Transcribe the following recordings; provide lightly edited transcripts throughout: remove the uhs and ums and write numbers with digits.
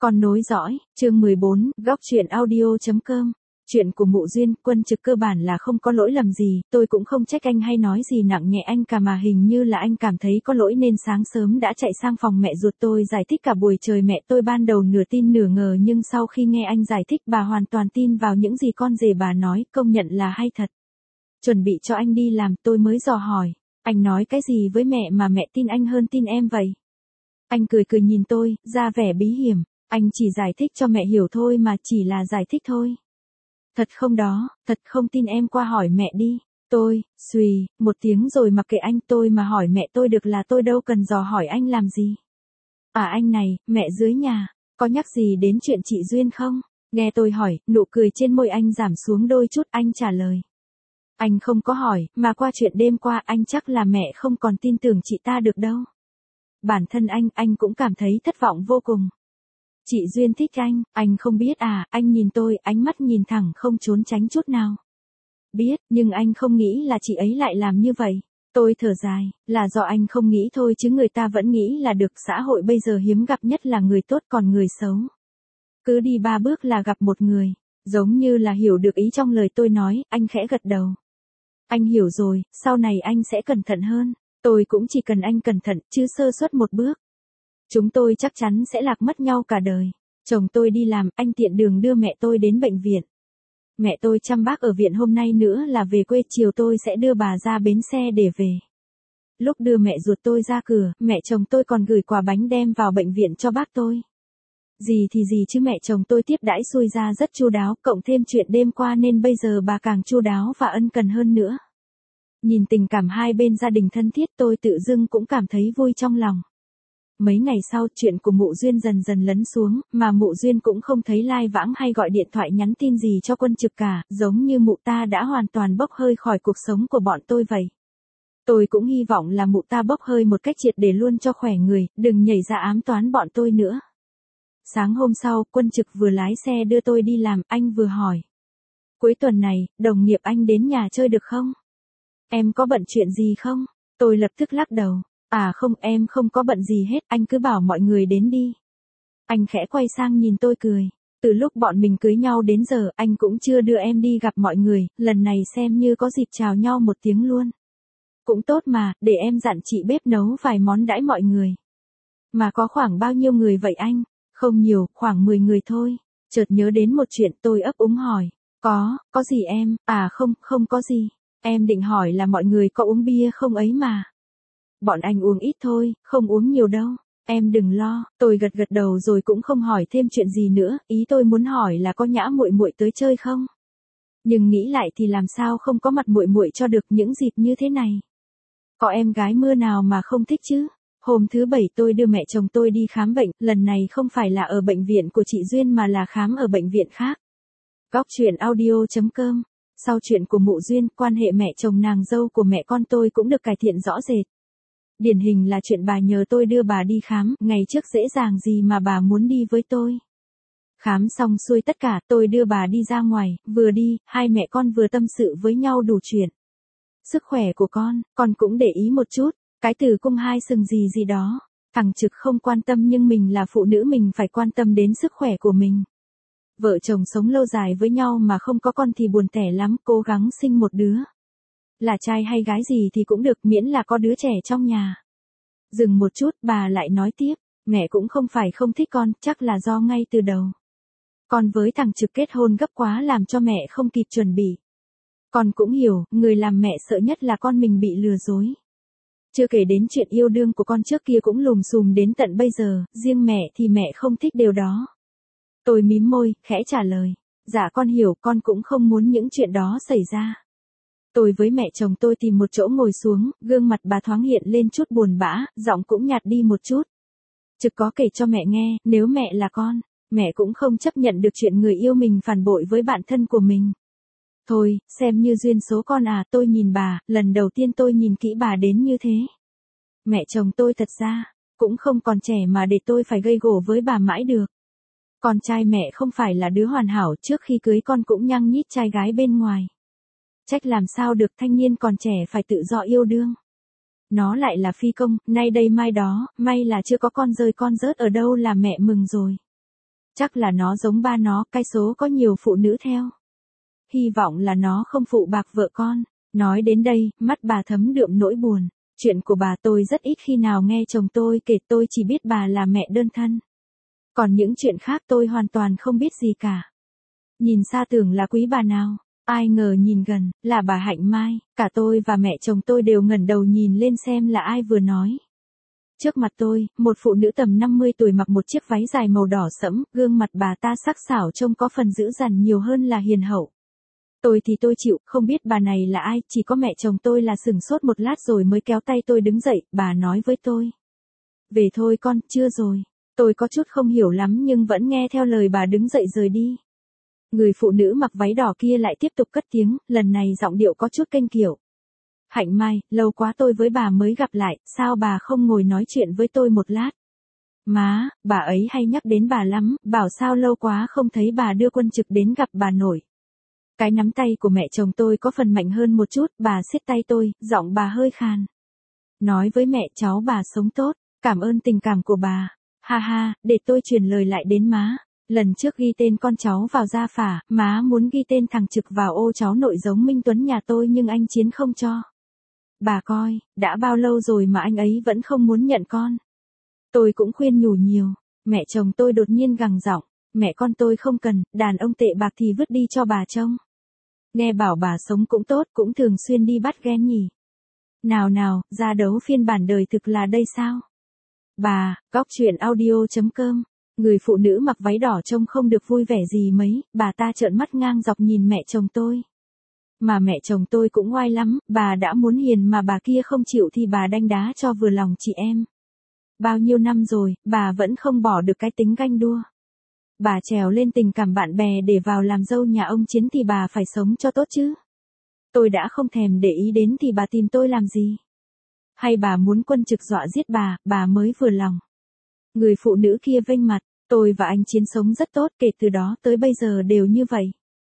Con nối dõi, chương 14, góc truyện audio.com. Chuyện của Mộ Duyên, Quân Trực cơ bản là không có lỗi lầm gì, tôi cũng không trách anh hay nói gì nặng nhẹ anh cả mà hình như là anh cảm thấy có lỗi nên sáng sớm đã chạy sang phòng mẹ ruột tôi giải thích cả buổi trời. Mẹ tôi ban đầu nửa tin nửa ngờ nhưng sau khi nghe anh giải thích bà hoàn toàn tin vào những gì con rể bà nói, công nhận là hay thật. Chuẩn bị cho anh đi làm tôi mới dò hỏi, anh nói cái gì với mẹ mà mẹ tin anh hơn tin em vậy? Anh cười cười nhìn tôi, ra vẻ bí hiểm. Anh chỉ giải thích cho mẹ hiểu thôi mà, chỉ là giải thích thôi. Thật không đó, thật không tin em qua hỏi mẹ đi. Tôi, xùy, một tiếng rồi mặc kệ anh, tôi mà hỏi mẹ tôi được là tôi đâu cần dò hỏi anh làm gì. À anh này, mẹ dưới nhà, có nhắc gì đến chuyện chị Duyên không? Nghe tôi hỏi, nụ cười trên môi anh giảm xuống đôi chút, anh trả lời. Anh không có hỏi, mà qua chuyện đêm qua anh chắc là mẹ không còn tin tưởng chị ta được đâu. Bản thân anh cũng cảm thấy thất vọng vô cùng. Chị Duyên thích anh không biết à, anh nhìn tôi, ánh mắt nhìn thẳng không trốn tránh chút nào. Biết, nhưng anh không nghĩ là chị ấy lại làm như vậy. Tôi thở dài, là do anh không nghĩ thôi chứ người ta vẫn nghĩ là được, xã hội bây giờ hiếm gặp nhất là người tốt còn người xấu. Cứ đi 3 bước là gặp một người, giống như là hiểu được ý trong lời tôi nói, anh khẽ gật đầu. Anh hiểu rồi, sau này anh sẽ cẩn thận hơn, tôi cũng chỉ cần anh cẩn thận, chứ sơ suất một bước. Chúng tôi chắc chắn sẽ lạc mất nhau cả đời. Chồng tôi đi làm, anh tiện đường đưa mẹ tôi đến bệnh viện. Mẹ tôi chăm bác ở viện, hôm nay nữa là về quê, chiều tôi sẽ đưa bà ra bến xe để về. Lúc đưa mẹ ruột tôi ra cửa, mẹ chồng tôi còn gửi quà bánh đem vào bệnh viện cho bác tôi. Gì thì gì chứ mẹ chồng tôi tiếp đãi xui ra rất chu đáo, cộng thêm chuyện đêm qua nên bây giờ bà càng chu đáo và ân cần hơn nữa. Nhìn tình cảm hai bên gia đình thân thiết, tôi tự dưng cũng cảm thấy vui trong lòng. Mấy ngày sau, chuyện của Mộ Duyên dần dần lấn xuống, mà Mộ Duyên cũng không thấy lai vãng hay gọi điện thoại nhắn tin gì cho Quân Trực cả, giống như mụ ta đã hoàn toàn bốc hơi khỏi cuộc sống của bọn tôi vậy. Tôi cũng hy vọng là mụ ta bốc hơi một cách triệt để luôn cho khỏe người, đừng nhảy ra ám toán bọn tôi nữa. Sáng hôm sau, Quân Trực vừa lái xe đưa tôi đi làm, anh vừa hỏi. Cuối tuần này, đồng nghiệp anh đến nhà chơi được không? Em có bận chuyện gì không? Tôi lập tức lắc đầu. À không, em không có bận gì hết, anh cứ bảo mọi người đến đi. Anh khẽ quay sang nhìn tôi cười. Từ lúc bọn mình cưới nhau đến giờ, anh cũng chưa đưa em đi gặp mọi người, lần này xem như có dịp chào nhau một tiếng luôn. Cũng tốt mà, để em dặn chị bếp nấu vài món đãi mọi người. Mà có khoảng bao nhiêu người vậy anh? Không nhiều, khoảng 10 người thôi. Chợt nhớ đến một chuyện, tôi ấp úng hỏi. Có gì em? À không có gì. Em định hỏi là mọi người có uống bia không ấy mà. Bọn anh uống ít thôi, không uống nhiều đâu. Em đừng lo, tôi gật đầu rồi cũng không hỏi thêm chuyện gì nữa, ý tôi muốn hỏi là có Nhã muội muội tới chơi không? Nhưng nghĩ lại thì làm sao không có mặt muội muội cho được những dịp như thế này. Có em gái mưa nào mà không thích chứ? Hôm thứ Bảy tôi đưa mẹ chồng tôi đi khám bệnh, lần này không phải là ở bệnh viện của chị Duyên mà là khám ở bệnh viện khác. Góc truyện audio.com. Sau chuyện của Mộ Duyên, quan hệ mẹ chồng nàng dâu của mẹ con tôi cũng được cải thiện rõ rệt. Điển hình là chuyện bà nhờ tôi đưa bà đi khám, ngày trước dễ dàng gì mà bà muốn đi với tôi. Khám xong xuôi tất cả, tôi đưa bà đi ra ngoài, vừa đi, hai mẹ con vừa tâm sự với nhau đủ chuyện. Sức khỏe của con cũng để ý một chút, cái từ cung hai sừng gì đó. Thằng Trực không quan tâm nhưng mình là phụ nữ mình phải quan tâm đến sức khỏe của mình. Vợ chồng sống lâu dài với nhau mà không có con thì buồn tẻ lắm, cố gắng sinh một đứa. Là trai hay gái gì thì cũng được miễn là có đứa trẻ trong nhà. Dừng một chút, bà lại nói tiếp, mẹ cũng không phải không thích con, chắc là do ngay từ đầu. Con với thằng Trực kết hôn gấp quá làm cho mẹ không kịp chuẩn bị. Con cũng hiểu, người làm mẹ sợ nhất là con mình bị lừa dối. Chưa kể đến chuyện yêu đương của con trước kia cũng lùm xùm đến tận bây giờ, riêng mẹ thì mẹ không thích điều đó. Tôi mím môi, khẽ trả lời, dạ con hiểu, con cũng không muốn những chuyện đó xảy ra. Tôi với mẹ chồng tôi tìm một chỗ ngồi xuống, gương mặt bà thoáng hiện lên chút buồn bã, giọng cũng nhạt đi một chút. Trực có kể cho mẹ nghe, nếu mẹ là con, mẹ cũng không chấp nhận được chuyện người yêu mình phản bội với bạn thân của mình. Thôi, xem như duyên số con à, tôi nhìn bà, lần đầu tiên tôi nhìn kỹ bà đến như thế. Mẹ chồng tôi thật ra, cũng không còn trẻ mà để tôi phải gây gổ với bà mãi được. Con trai mẹ không phải là đứa hoàn hảo, trước khi cưới con cũng nhăng nhít trai gái bên ngoài. Trách làm sao được, thanh niên còn trẻ phải tự do yêu đương. Nó lại là phi công, nay đây mai đó, may là chưa có con rơi con rớt ở đâu là mẹ mừng rồi. Chắc là nó giống ba nó, cái số có nhiều phụ nữ theo. Hy vọng là nó không phụ bạc vợ con. Nói đến đây, mắt bà thấm đượm nỗi buồn. Chuyện của bà tôi rất ít khi nào nghe chồng tôi kể, tôi chỉ biết bà là mẹ đơn thân. Còn những chuyện khác tôi hoàn toàn không biết gì cả. Nhìn xa tưởng là quý bà nào, ai ngờ nhìn gần, là bà Hạnh Mai. Cả tôi và mẹ chồng tôi đều ngẩng đầu nhìn lên xem là ai vừa nói. Trước mặt tôi, một phụ nữ tầm 50 tuổi mặc một chiếc váy dài màu đỏ sẫm, gương mặt bà ta sắc sảo trông có phần dữ dằn nhiều hơn là hiền hậu. Tôi thì tôi chịu, không biết bà này là ai, chỉ có mẹ chồng tôi là sửng sốt một lát rồi mới kéo tay tôi đứng dậy, bà nói với tôi. Về thôi con, chưa rồi. Tôi có chút không hiểu lắm nhưng vẫn nghe theo lời bà đứng dậy rời đi. Người phụ nữ mặc váy đỏ kia lại tiếp tục cất tiếng, lần này giọng điệu có chút kênh kiệu. Hạnh Mai, lâu quá tôi với bà mới gặp lại, sao bà không ngồi nói chuyện với tôi một lát? Má, bà ấy hay nhắc đến bà lắm, bảo sao lâu quá không thấy bà đưa Quân Trực đến gặp bà nội. Cái nắm tay của mẹ chồng tôi có phần mạnh hơn một chút, bà siết tay tôi, giọng bà hơi khàn. Nói với mẹ cháu bà sống tốt, cảm ơn tình cảm của bà. Ha ha, để tôi truyền lời lại đến má. Lần trước ghi tên con cháu vào gia phả, má muốn ghi tên thằng Trực vào ô cháu nội giống Minh Tuấn nhà tôi nhưng anh Chiến không cho. Bà coi, đã bao lâu rồi mà anh ấy vẫn không muốn nhận con. Tôi cũng khuyên nhủ nhiều, mẹ chồng tôi đột nhiên gằn giọng, mẹ con tôi không cần, đàn ông tệ bạc thì vứt đi cho bà trông. Nghe bảo bà sống cũng tốt, cũng thường xuyên đi bắt ghen nhỉ. Nào nào, ra đấu phiên bản đời thực là đây sao? Bà, góc chuyện audio.com. Người phụ nữ mặc váy đỏ trông không được vui vẻ gì mấy, bà ta trợn mắt ngang dọc nhìn mẹ chồng tôi. Mà mẹ chồng tôi cũng oai lắm, bà đã muốn hiền mà bà kia không chịu thì bà đanh đá cho vừa lòng chị em. Bao nhiêu năm rồi, bà vẫn không bỏ được cái tính ganh đua. Bà trèo lên tình cảm bạn bè để vào làm dâu nhà ông Chiến thì bà phải sống cho tốt chứ. Tôi đã không thèm để ý đến thì bà tìm tôi làm gì? Hay bà muốn Quân Trực dọa giết bà mới vừa lòng. Người phụ nữ kia vênh mặt, tôi và anh Chiến sống rất tốt, kể từ đó tới bây giờ đều như vậy.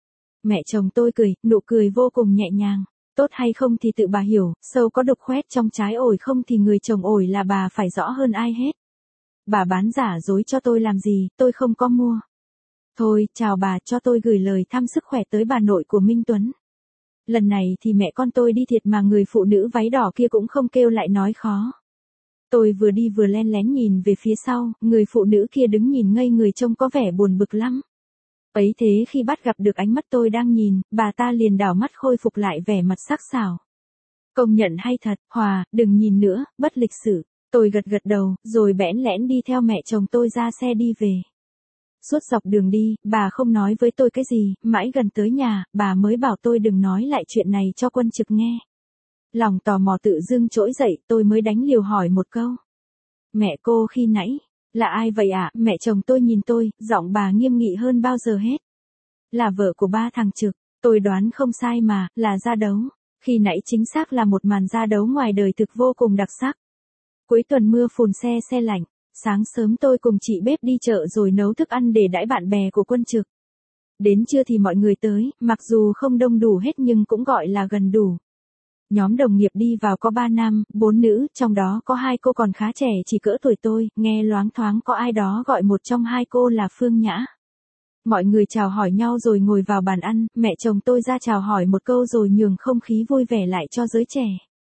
Mẹ chồng tôi cười, nụ cười vô cùng nhẹ nhàng. Tốt hay không thì tự bà hiểu, sâu có đục khoét trong trái ổi không thì người chồng ổi là bà phải rõ hơn ai hết. Bà bán giả dối cho tôi làm gì, tôi không có mua. Thôi, chào bà, cho tôi gửi lời thăm sức khỏe tới bà nội của Minh Tuấn. Lần này thì mẹ con tôi đi thiệt mà người phụ nữ váy đỏ kia cũng không kêu lại nói khó. Tôi vừa đi vừa len lén nhìn về phía sau, người phụ nữ kia đứng nhìn ngây người trông có vẻ buồn bực lắm. Ấy thế khi bắt gặp được ánh mắt tôi đang nhìn, bà ta liền đảo mắt khôi phục lại vẻ mặt sắc sảo. Công nhận hay thật, Hòa, đừng nhìn nữa, bất lịch sự. Tôi gật gật đầu, rồi bẽn lẽn đi theo mẹ chồng tôi ra xe đi về. Suốt dọc đường đi, bà không nói với tôi cái gì, mãi gần tới nhà, bà mới bảo tôi đừng nói lại chuyện này cho Quân Trực nghe. Lòng tò mò tự dưng trỗi dậy, tôi mới đánh liều hỏi một câu. Mẹ cô khi nãy, là ai vậy ạ? Mẹ chồng tôi nhìn tôi, giọng bà nghiêm nghị hơn bao giờ hết. Là vợ của ba thằng Trực, tôi đoán không sai mà, là ra đấu. Khi nãy chính xác là một màn ra đấu ngoài đời thực vô cùng đặc sắc. Cuối tuần mưa phùn se lạnh, sáng sớm tôi cùng chị bếp đi chợ rồi nấu thức ăn để đãi bạn bè của Quân Trực. Đến trưa thì mọi người tới, mặc dù không đông đủ hết nhưng cũng gọi là gần đủ. Nhóm đồng nghiệp đi vào có 3 nam, 4 nữ, trong đó có 2 cô còn khá trẻ chỉ cỡ tuổi tôi, nghe loáng thoáng có ai đó gọi một trong 2 cô là Phương Nhã. Mọi người chào hỏi nhau rồi ngồi vào bàn ăn, mẹ chồng tôi ra chào hỏi một câu rồi nhường không khí vui vẻ lại cho giới trẻ.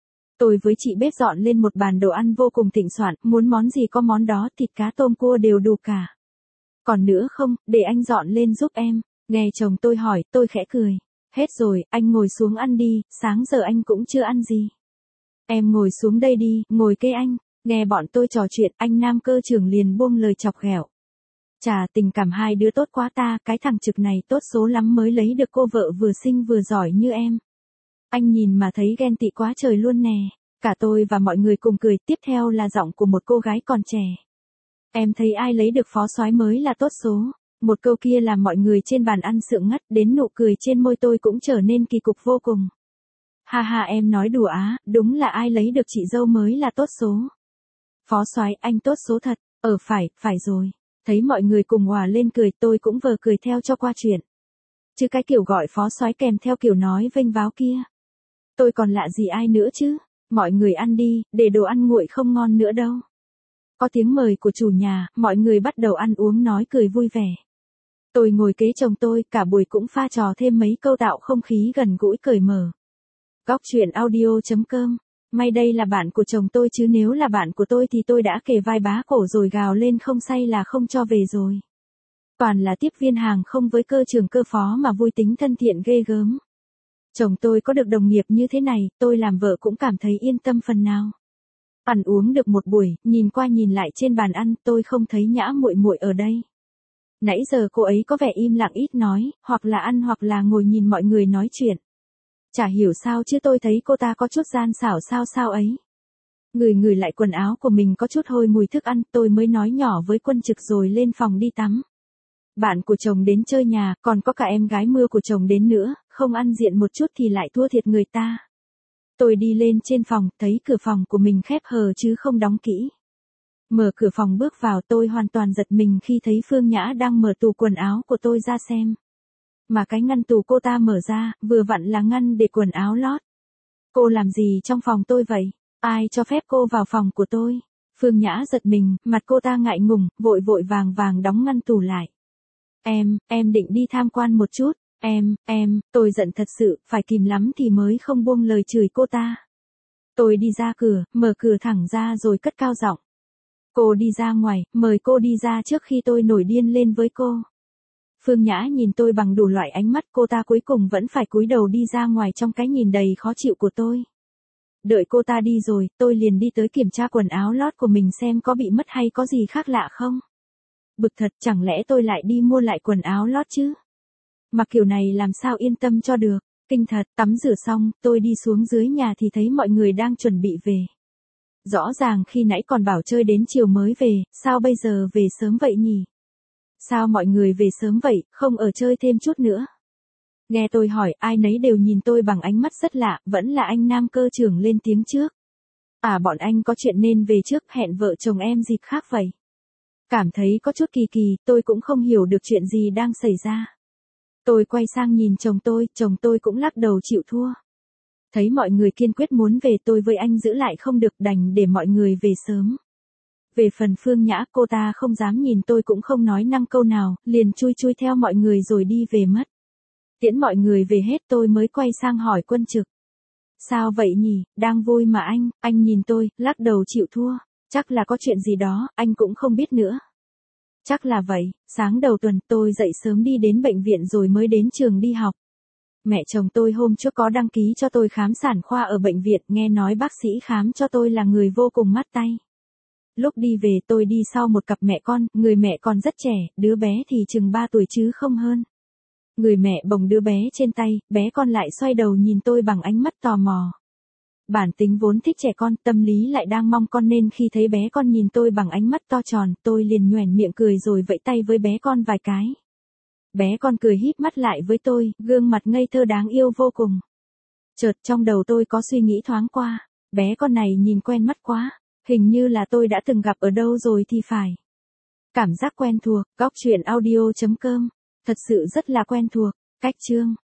Tôi với chị bếp dọn lên một bàn đồ ăn vô cùng thịnh soạn, muốn món gì có món đó, thịt cá tôm cua đều đủ cả. Còn nữa không, để anh dọn lên giúp em. Nghe chồng tôi hỏi, tôi khẽ cười. Hết rồi, anh ngồi xuống ăn đi, sáng giờ anh cũng chưa ăn gì. Em ngồi xuống đây đi, ngồi kê anh. Nghe bọn tôi trò chuyện, anh Nam cơ trưởng liền buông lời chọc ghẹo. Chà, tình cảm hai đứa tốt quá ta, cái thằng Trực này tốt số lắm mới lấy được cô vợ vừa xinh vừa giỏi như em. Anh nhìn mà thấy ghen tị quá trời luôn nè. Cả tôi và mọi người cùng cười, tiếp theo là giọng của một cô gái còn trẻ. Em thấy ai lấy được phó soái mới là tốt số. Một câu kia làm mọi người trên bàn ăn sượng ngắt, đến nụ cười trên môi tôi cũng trở nên kỳ cục vô cùng. Ha ha, em nói đùa á, đúng là ai lấy được chị dâu mới là tốt số. Phó soái, anh tốt số thật. Phải rồi. Thấy mọi người cùng hòa lên cười, tôi cũng vờ cười theo cho qua chuyện. Chứ cái kiểu gọi phó soái kèm theo kiểu nói vênh váo kia. Tôi còn lạ gì ai nữa chứ. Mọi người ăn đi, để đồ ăn nguội không ngon nữa đâu. Có tiếng mời của chủ nhà, mọi người bắt đầu ăn uống nói cười vui vẻ. Tôi ngồi kế chồng tôi, cả buổi cũng pha trò thêm mấy câu tạo không khí gần gũi cởi mở. Góc chuyện audio.com. May đây là bạn của chồng tôi chứ nếu là bạn của tôi thì tôi đã kề vai bá cổ rồi gào lên không say là không cho về rồi. Toàn là tiếp viên hàng không với cơ trưởng cơ phó mà vui tính thân thiện ghê gớm. Chồng tôi có được đồng nghiệp như thế này, tôi làm vợ cũng cảm thấy yên tâm phần nào. Ăn uống được một buổi, nhìn qua nhìn lại trên bàn ăn, tôi không thấy Nhã muội muội ở đây. Nãy giờ cô ấy có vẻ im lặng ít nói, hoặc là ăn hoặc là ngồi nhìn mọi người nói chuyện. Chả hiểu sao chứ tôi thấy cô ta có chút gian xảo sao ấy. Người lại quần áo của mình có chút hôi mùi thức ăn, tôi mới nói nhỏ với Quân Trực rồi lên phòng đi tắm. Bạn của chồng đến chơi nhà, còn có cả em gái mưa của chồng đến nữa, không ăn diện một chút thì lại thua thiệt người ta. Tôi đi lên trên phòng, thấy cửa phòng của mình khép hờ chứ không đóng kỹ. Mở cửa phòng bước vào, tôi hoàn toàn giật mình khi thấy Phương Nhã đang mở tủ quần áo của tôi ra xem. Mà cái ngăn tủ cô ta mở ra, vừa vặn là ngăn để quần áo lót. Cô làm gì trong phòng tôi vậy? Ai cho phép cô vào phòng của tôi? Phương Nhã giật mình, mặt cô ta ngại ngùng, vội vàng đóng ngăn tủ lại. Em định đi tham quan một chút. Tôi giận thật sự, phải kìm lắm thì mới không buông lời chửi cô ta. Tôi đi ra cửa, mở cửa thẳng ra rồi cất cao giọng. Cô đi ra ngoài, mời cô đi ra trước khi tôi nổi điên lên với cô. Phương Nhã nhìn tôi bằng đủ loại ánh mắt, cô ta cuối cùng vẫn phải cúi đầu đi ra ngoài trong cái nhìn đầy khó chịu của tôi. Đợi cô ta đi rồi, tôi liền đi tới kiểm tra quần áo lót của mình xem có bị mất hay có gì khác lạ không. Bực thật, chẳng lẽ tôi lại đi mua lại quần áo lót chứ? Mặc kiểu này làm sao yên tâm cho được, kinh thật. Tắm rửa xong, tôi đi xuống dưới nhà thì thấy mọi người đang chuẩn bị về. Rõ ràng khi nãy còn bảo chơi đến chiều mới về, sao bây giờ về sớm vậy nhỉ? Sao mọi người về sớm vậy, không ở chơi thêm chút nữa? Nghe tôi hỏi, ai nấy đều nhìn tôi bằng ánh mắt rất lạ, vẫn là anh Nam cơ trưởng lên tiếng trước. À, bọn anh có chuyện nên về trước, hẹn vợ chồng em dịp khác vậy. Cảm thấy có chút kỳ kỳ, tôi cũng không hiểu được chuyện gì đang xảy ra. Tôi quay sang nhìn chồng tôi cũng lắc đầu chịu thua. Thấy mọi người kiên quyết muốn về, tôi với anh giữ lại không được, đành để mọi người về sớm. Về phần Phương Nhã, cô ta không dám nhìn tôi cũng không nói năng câu nào, liền chui theo mọi người rồi đi về mất. Tiễn mọi người về hết tôi mới quay sang hỏi Quân Trực. Sao vậy nhỉ, đang vui mà anh nhìn tôi, lắc đầu chịu thua. Chắc là có chuyện gì đó, anh cũng không biết nữa. Chắc là vậy, sáng đầu tuần tôi dậy sớm đi đến bệnh viện rồi mới đến trường đi học. Mẹ chồng tôi hôm trước có đăng ký cho tôi khám sản khoa ở bệnh viện, nghe nói bác sĩ khám cho tôi là người vô cùng mát tay. Lúc đi về tôi đi sau một cặp mẹ con, người mẹ còn rất trẻ, đứa bé thì chừng 3 tuổi chứ không hơn. Người mẹ bồng đứa bé trên tay, bé con lại xoay đầu nhìn tôi bằng ánh mắt tò mò. Bản tính vốn thích trẻ con, tâm lý lại đang mong con nên khi thấy bé con nhìn tôi bằng ánh mắt to tròn, tôi liền nhoẻn miệng cười rồi vẫy tay với bé con vài cái. Bé con cười híp mắt lại với tôi, gương mặt ngây thơ đáng yêu vô cùng. Chợt trong đầu tôi có suy nghĩ thoáng qua, bé con này nhìn quen mắt quá, hình như là tôi đã từng gặp ở đâu rồi thì phải. Cảm giác quen thuộc, góc chuyện audio.com, thật sự rất là quen thuộc. Cách chương